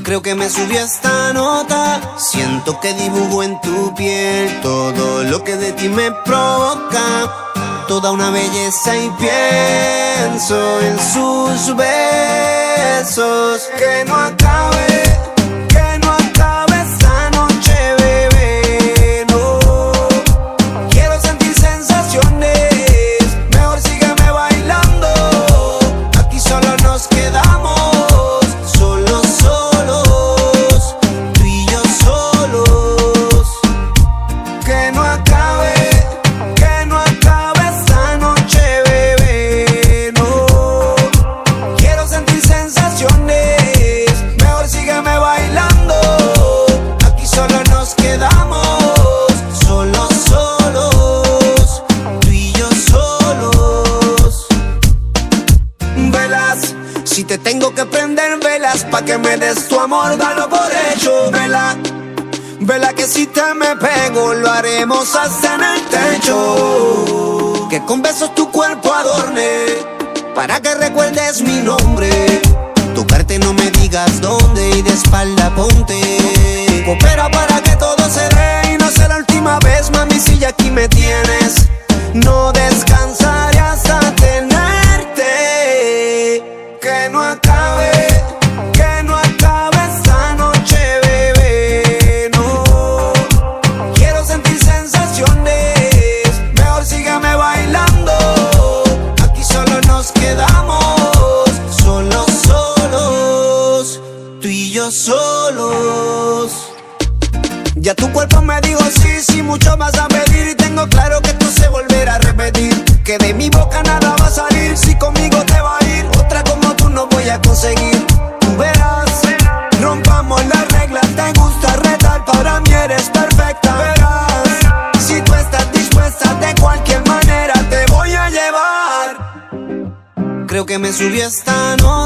Creo que me subió esta nota. Siento que dibujo en tu piel todo lo que de ti me provoca. Toda una belleza y pienso en sus besos. Que no acabe esta noche, bebé, no. Quiero sentir sensaciones, mejor sígueme bailando. Aquí solo nos quedamos. Si te tengo que prender velas pa' que me des tu amor, dalo por hecho, vela. Vela que si te me pego lo haremos hasta en el techo. Que con besos tu cuerpo adorne, para que recuerdes mi nombre. Tocarte no me digas dónde y de espalda ponte. Coopera para que todo se dé y no sea la última vez, mami, si ya aquí me tienes. No descansaré hasta tenerte. Que no acabe esta noche, bebé, no. Quiero sentir sensaciones, mejor sígueme bailando. Aquí solo nos quedamos, solos, tú y yo solos. Ya tu cuerpo me dijo sí, mucho más a pedir. Y tengo claro que esto se volverá a repetir. Que de mi boca nada va a salir, si conmigo te va a ir. Otra como tú no voy a conseguir. Tú verás, rompamos las reglas. Te gusta retar, para mí eres perfecta. Verás, si tú estás dispuesta, de cualquier manera te voy a llevar. Creo que me subió esta noche.